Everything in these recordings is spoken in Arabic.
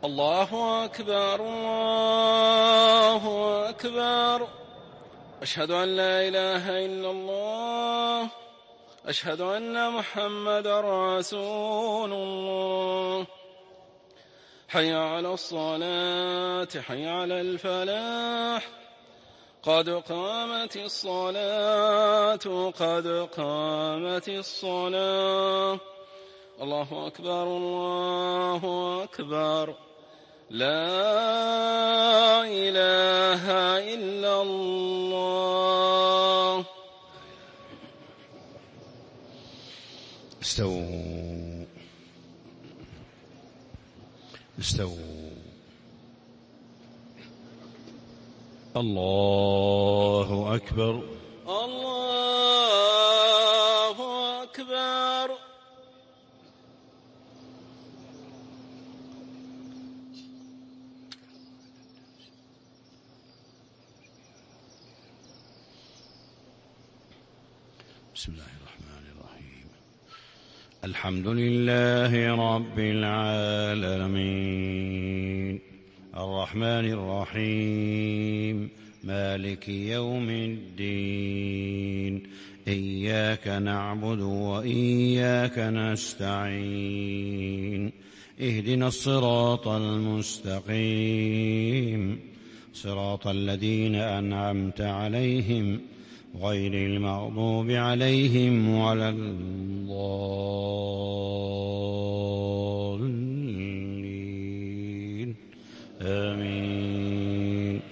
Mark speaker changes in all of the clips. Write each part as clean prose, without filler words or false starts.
Speaker 1: الله أكبر الله أكبر. أشهد أن لا إله إلا الله. أشهد أن محمدا رسول الله. حي على الصلاة حي على الفلاح. قد قامت الصلاة قد قامت الصلاة. الله أكبر الله أكبر. لا إله إلا الله.
Speaker 2: استووا استووا. الله أكبر
Speaker 1: الله أكبر.
Speaker 2: بسم الله الرحمن الرحيم. الحمد لله رب العالمين الرحمن الرحيم مالك يوم الدين. إياك نعبد وإياك نستعين. اهدنا الصراط المستقيم صراط الذين أنعمت عليهم غير المغضوب عليهم ولا الضالين. آمين.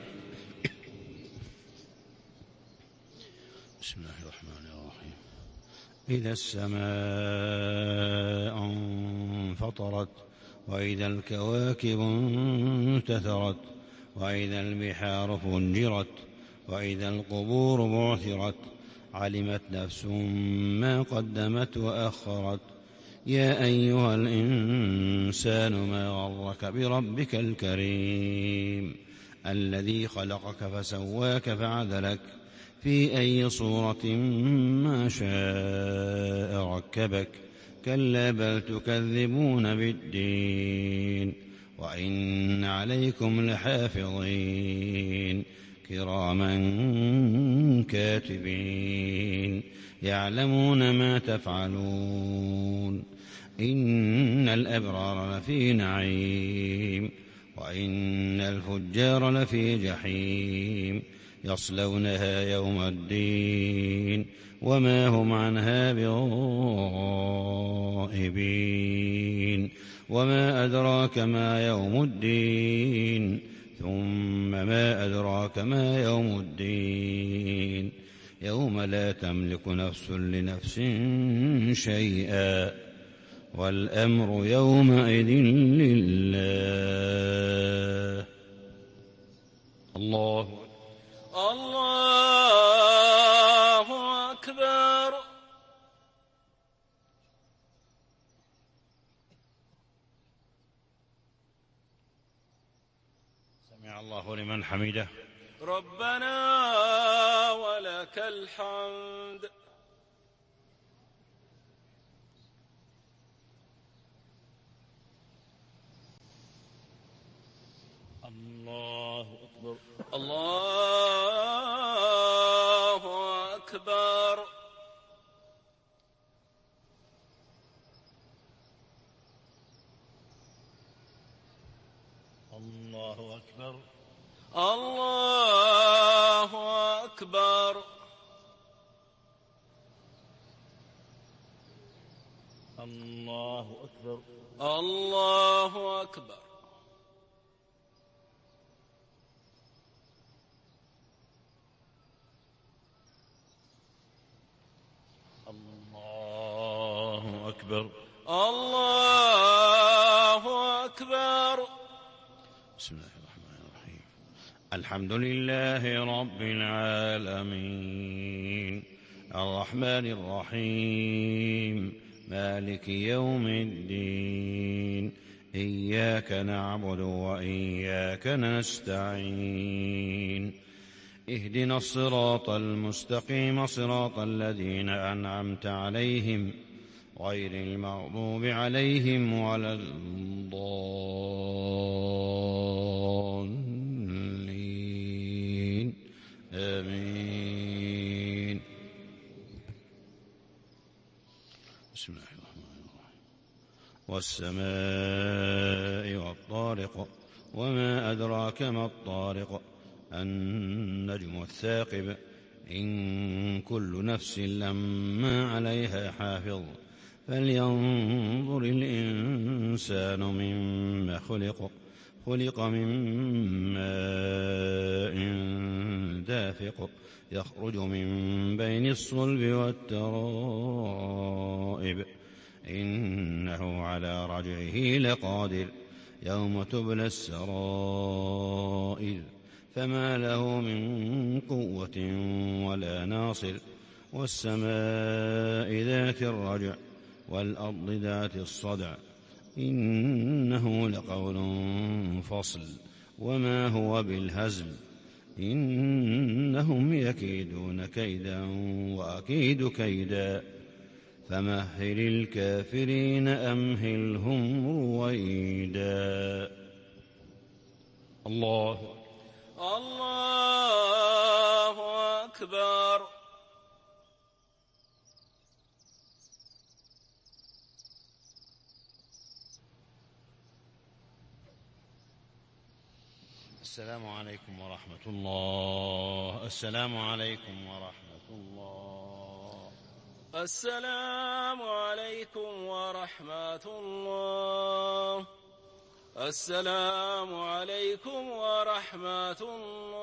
Speaker 2: بسم الله الرحمن الرحيم. إذا السماء انفطرت وإذا الكواكب انتثرت وإذا البحار فجرت وإذا القبور بعثرت علمت نفس ما قدمت وأخرت. يا أيها الإنسان ما غرك بربك الكريم الذي خلقك فسواك فعدلك في أي صورة ما شاء ركبك. كلا بل تكذبون بالدين وإن عليكم لحافظين كراما كاتبين يعلمون ما تفعلون. إن الأبرار لفي نعيم وإن الفجار لفي جحيم يصلونها يوم الدين وما هم عنها بغائبين. وما أدراك ما يوم الدين ثم ما أدراك ما يوم الدين. يوم لا تملك نفس لنفس شيئا والأمر يومئذ لله. الله
Speaker 1: أكبر.
Speaker 2: سمع الله لمن حمده.
Speaker 1: ربنا ولك الحمد.
Speaker 2: الله أكبر
Speaker 1: الله أكبر.
Speaker 2: الله أكبر
Speaker 1: الله أكبر.
Speaker 2: الله أكبر
Speaker 1: الله أكبر.
Speaker 2: الله أكبر
Speaker 1: الله أكبر.
Speaker 2: بسم الله الرحمن الرحيم. الحمد لله رب العالمين الرحمن الرحيم مالك يوم الدين. إياك نعبد وإياك نستعين. اهدنا الصراط المستقيم صراط الذين أنعمت عليهم غير المغضوب عليهم ولا الضالين. والسماء والطارق وما أدراك ما الطارق النجم الثاقب إن كل نفس لما عليها حافظ فلينظر الإنسان مما خلق من ماء دافق يخرج من بين الصلب والترائب إنه على رجعه لقادر يوم تبلى السرائر فما له من قوة ولا ناصر والسماء ذات الرجع والأرض ذات الصدع إنه لقول فصل وما هو بالهزل إنهم يكيدون كيدا وأكيد كيدا فمهل الكافرين أمهلهم رويدا. الله
Speaker 1: أكبر.
Speaker 2: السلام عليكم ورحمة الله. السلام عليكم ورحمة الله.
Speaker 1: السلام عليكم ورحمة الله. السلام عليكم ورحمة الله.